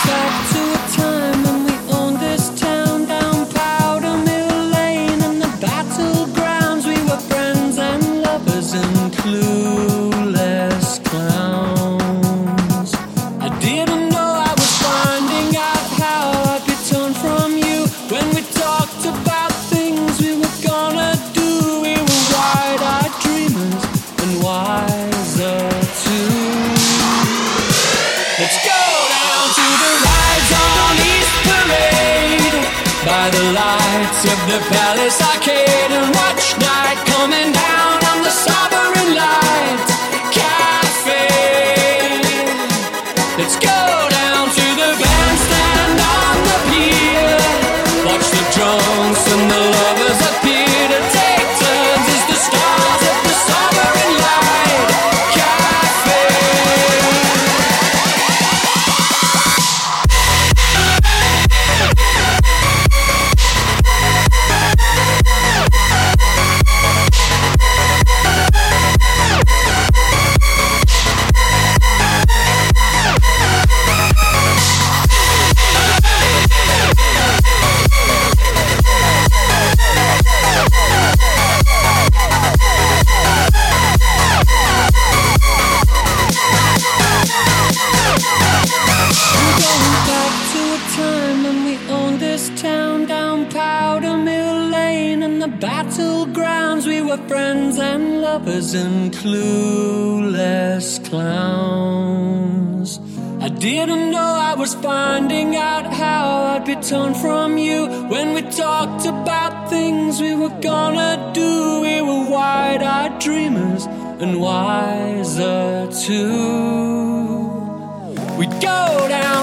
back to a time when we owned this town down Powder Mill Lane and the battlegrounds. We were friends and lovers and clueless clowns. I didn't know I was finding out how I'd be torn from you when we talked about things we were gonna do. We were wide-eyed dreamers and wiser too. Let's go down to the rides on East Parade by the lights of the Palace Arcade and watch night coming down on the Sovereign Light Cafe. Let's go down to the bandstand on the pier, watch the drunks and the lovers appear to take turns as the stars of the Sovereign Light Cafe. Battlegrounds, we were friends and lovers and clueless clowns. I didn't know I was finding out how I'd be torn from you when we talked about things we were gonna do. We were wide-eyed dreamers and wiser too. We'd go down